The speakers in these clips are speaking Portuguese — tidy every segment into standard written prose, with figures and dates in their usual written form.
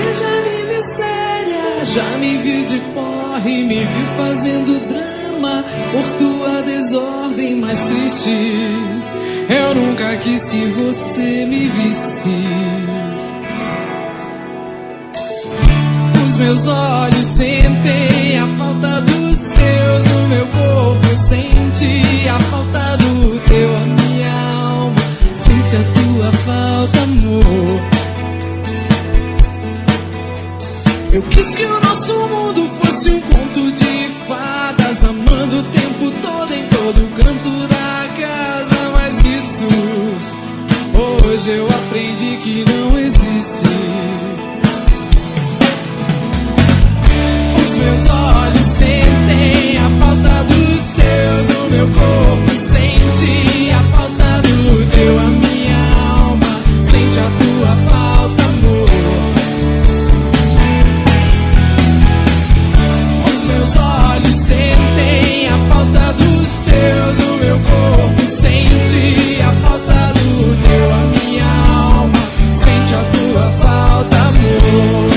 já me viu séria, já me viu de porre, me viu fazendo drama por tua desordem mais triste. Eu nunca quis que você me visse. Os meus olhos sentem a falta dos teus, o meu corpo sente a falta do teu, a minha alma sente a tua falta, amor. Eu quis que o nosso mundo fosse um conto de fadas, amando o tempo todo em todo canto da casa, mas isso hoje eu aprendi que não existe. Os meus olhos sentem a falta dos teus, o meu corpo sente a falta do teu, a minha alma sente a tua falta, amor. Os meus olhos sentem a falta dos teus, o meu corpo sente a falta do teu, a minha alma sente a tua falta, amor.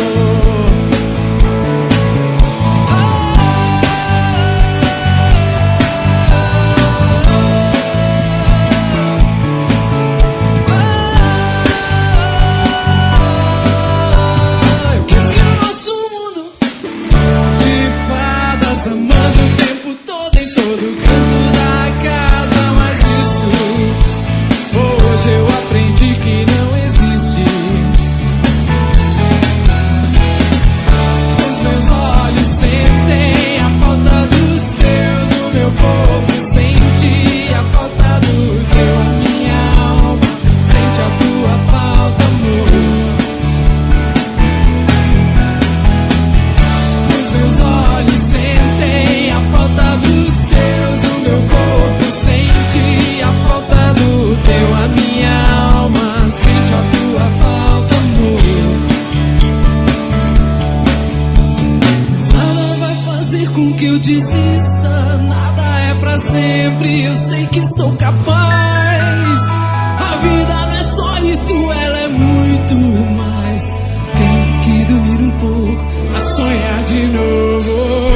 Sempre eu sei que sou capaz. A vida não é só isso, ela é muito mais. Tenho que dormir um pouco pra sonhar de novo.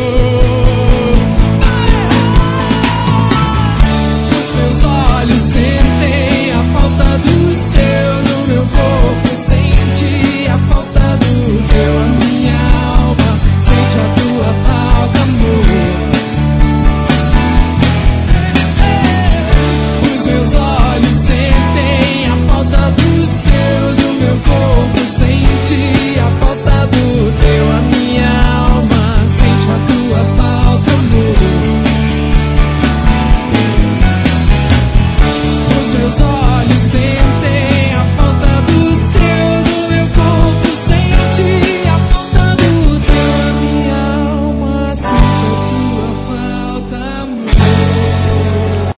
Os meus olhos sentem a falta dos teus, o meu corpo sente a falta do teu, a minha alma sente a tua falta, amor. Meus olhos sentem a falta dos teus, o meu corpo sente a falta do teu,